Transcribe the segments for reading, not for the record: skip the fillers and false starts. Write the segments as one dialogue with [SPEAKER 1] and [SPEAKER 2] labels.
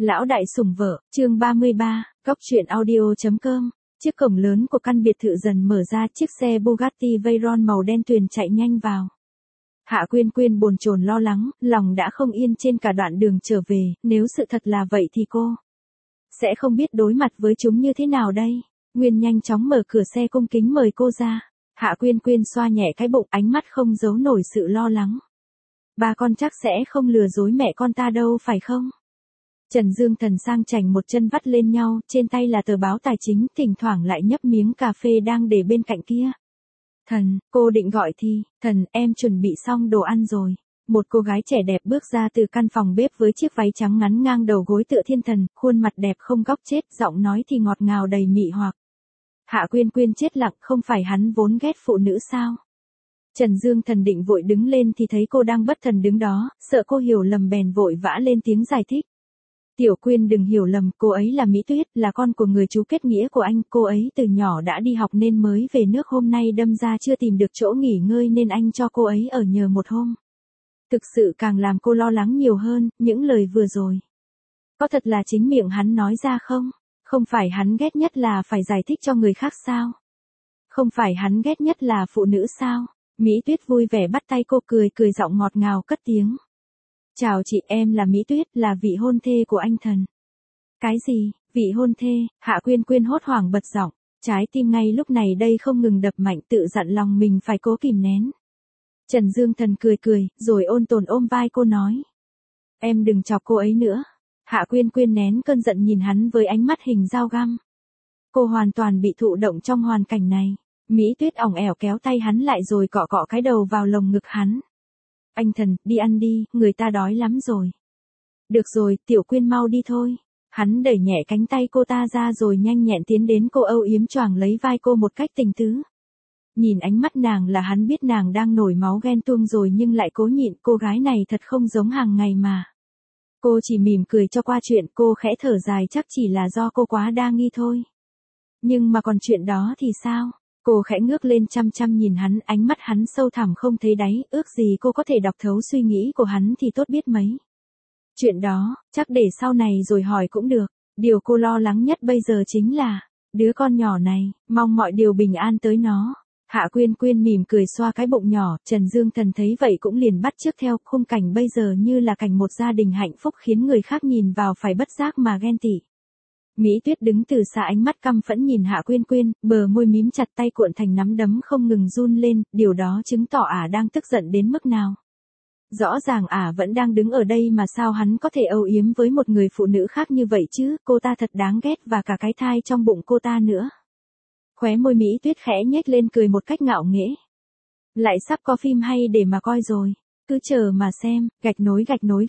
[SPEAKER 1] Lão đại sủng vợ, chương 33, góc truyện audio.com. Chiếc cổng lớn của căn biệt thự dần mở ra, chiếc xe Bugatti Veyron màu đen tuyền chạy nhanh vào. Hạ Quyên Quyên bồn chồn lo lắng, lòng đã không yên trên cả đoạn đường trở về, nếu sự thật là vậy thì cô sẽ không biết đối mặt với chúng như thế nào đây. Nguyên nhanh chóng mở cửa xe cung kính mời cô ra. Hạ Quyên Quyên xoa nhẹ cái bụng, ánh mắt không giấu nổi sự lo lắng. Ba con chắc sẽ không lừa dối mẹ con ta đâu phải không? Trần Dương Thần sang chảnh một chân vắt lên nhau, trên tay là tờ báo tài chính, thỉnh thoảng lại nhấp miếng cà phê đang để bên cạnh kia. Thần, cô định gọi thì, thần, em chuẩn bị xong đồ ăn rồi. Một cô gái trẻ đẹp bước ra từ căn phòng bếp với chiếc váy trắng ngắn ngang đầu gối tựa thiên thần, khuôn mặt đẹp không góc chết, giọng nói thì ngọt ngào đầy mị hoặc. Hạ Quyên Quyên chết lặng, không phải hắn vốn ghét phụ nữ sao? Trần Dương Thần định vội đứng lên thì thấy cô đang bất thần đứng đó, sợ cô hiểu lầm bèn vội vã lên tiếng giải thích. Tiểu Quyên đừng hiểu lầm, cô ấy là Mỹ Tuyết, là con của người chú kết nghĩa của anh, cô ấy từ nhỏ đã đi học nên mới về nước, hôm nay đâm ra chưa tìm được chỗ nghỉ ngơi nên anh cho cô ấy ở nhờ một hôm. Thực sự càng làm cô lo lắng nhiều hơn, những lời vừa rồi. Có thật là chính miệng hắn nói ra không? Không phải hắn ghét nhất là phải giải thích cho người khác sao? Không phải hắn ghét nhất là phụ nữ sao? Mỹ Tuyết vui vẻ bắt tay cô, cười giọng ngọt ngào cất tiếng. Chào chị, em là Mỹ Tuyết, là vị hôn thê của anh Thần. Cái gì, vị hôn thê? Hạ Quyên Quyên hốt hoảng bật giọng, trái tim ngay lúc này đây không ngừng đập mạnh, tự dặn lòng mình phải cố kìm nén. Trần Dương Thần cười, rồi ôn tồn ôm vai cô nói. Em đừng chọc cô ấy nữa. Hạ Quyên Quyên nén cơn giận nhìn hắn với ánh mắt hình dao găm. Cô hoàn toàn bị thụ động trong hoàn cảnh này. Mỹ Tuyết ỏng ẻo kéo tay hắn lại rồi cọ cái đầu vào lồng ngực hắn. Anh Thần, đi ăn đi, người ta đói lắm rồi. Được rồi, Tiểu Quyên mau đi thôi. Hắn đẩy nhẹ cánh tay cô ta ra rồi nhanh nhẹn tiến đến cô, âu yếm choàng lấy vai cô một cách tình tứ. Nhìn ánh mắt nàng là hắn biết nàng đang nổi máu ghen tuông rồi nhưng lại cố nhịn, cô gái này thật không giống hàng ngày mà. Cô chỉ mỉm cười cho qua chuyện, cô khẽ thở dài, chắc chỉ là do cô quá đa nghi thôi. Nhưng mà còn chuyện đó thì sao? Cô khẽ ngước lên chăm chăm nhìn hắn, ánh mắt hắn sâu thẳm không thấy đáy, ước gì cô có thể đọc thấu suy nghĩ của hắn thì tốt biết mấy. Chuyện đó, chắc để sau này rồi hỏi cũng được. Điều cô lo lắng nhất bây giờ chính là đứa con nhỏ này, mong mọi điều bình an tới nó. Hạ Quyên Quyên mỉm cười xoa cái bụng nhỏ, Trần Dương Thần thấy vậy cũng liền bắt chước theo, khung cảnh bây giờ như là cảnh một gia đình hạnh phúc khiến người khác nhìn vào phải bất giác mà ghen tị. Mỹ Tuyết đứng từ xa, ánh mắt căm phẫn nhìn Hạ Quyên Quyên, bờ môi mím chặt, tay cuộn thành nắm đấm không ngừng run lên, điều đó chứng tỏ ả đang tức giận đến mức nào. Rõ ràng ả vẫn đang đứng ở đây mà sao hắn có thể âu yếm với một người phụ nữ khác như vậy chứ, cô ta thật đáng ghét, và cả cái thai trong bụng cô ta nữa. Khóe môi Mỹ Tuyết khẽ nhếch lên cười một cách ngạo nghễ. Lại sắp có phim hay để mà coi rồi, cứ chờ mà xem, gạch nối.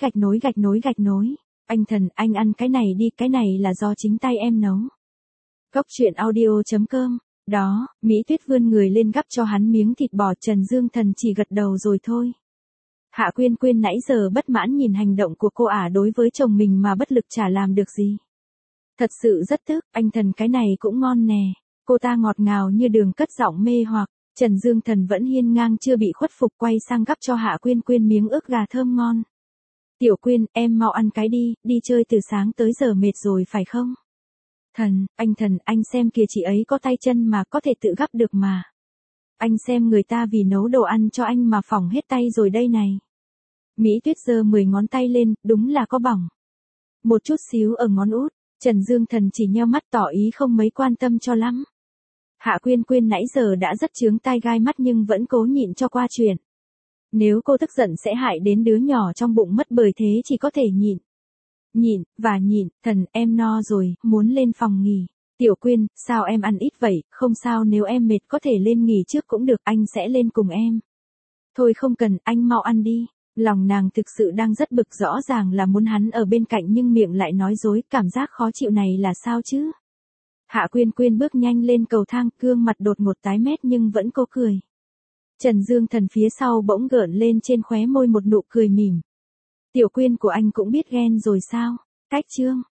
[SPEAKER 1] Anh Thần, anh ăn cái này đi, cái này là do chính tay em nấu. Góc truyện audio.com. Đó, Mỹ Tuyết vươn người lên gắp cho hắn miếng thịt bò, Trần Dương Thần chỉ gật đầu rồi thôi. Hạ Quyên Quyên nãy giờ bất mãn nhìn hành động của cô ả đối với chồng mình mà bất lực chả làm được gì. Thật sự rất tức, anh Thần cái này cũng ngon nè. Cô ta ngọt ngào như đường cất giọng mê hoặc. Trần Dương Thần vẫn hiên ngang chưa bị khuất phục, quay sang gắp cho Hạ Quyên Quyên miếng ức gà thơm ngon. Tiểu Quyên, em mau ăn cái đi chơi từ sáng tới giờ mệt rồi phải không? Thần, anh xem kìa, chị ấy có tay chân mà, có thể tự gắp được mà. Anh xem người ta vì nấu đồ ăn cho anh mà phỏng hết tay rồi đây này. Mỹ Tuyết giơ 10 ngón tay lên, đúng là có bỏng. Một chút xíu ở ngón út, Trần Dương Thần chỉ nheo mắt tỏ ý không mấy quan tâm cho lắm. Hạ Quyên Quyên nãy giờ đã rất chướng tai gai mắt nhưng vẫn cố nhịn cho qua chuyện. Nếu cô tức giận sẽ hại đến đứa nhỏ trong bụng mất, bởi thế chỉ có thể nhịn. Nhịn, Thần, em no rồi, muốn lên phòng nghỉ. Tiểu Quyên, sao em ăn ít vậy, không sao, nếu em mệt có thể lên nghỉ trước cũng được, anh sẽ lên cùng em. Thôi không cần, anh mau ăn đi. Lòng nàng thực sự đang rất bực, rõ ràng là muốn hắn ở bên cạnh nhưng miệng lại nói dối, cảm giác khó chịu này là sao chứ? Hạ Quyên Quyên bước nhanh lên cầu thang, gương mặt đột ngột tái mét nhưng vẫn cố cười. Trần Dương Thần phía sau bỗng gợn lên trên khóe môi một nụ cười mỉm. Tiểu Quyên của anh cũng biết ghen rồi sao? Cách chương.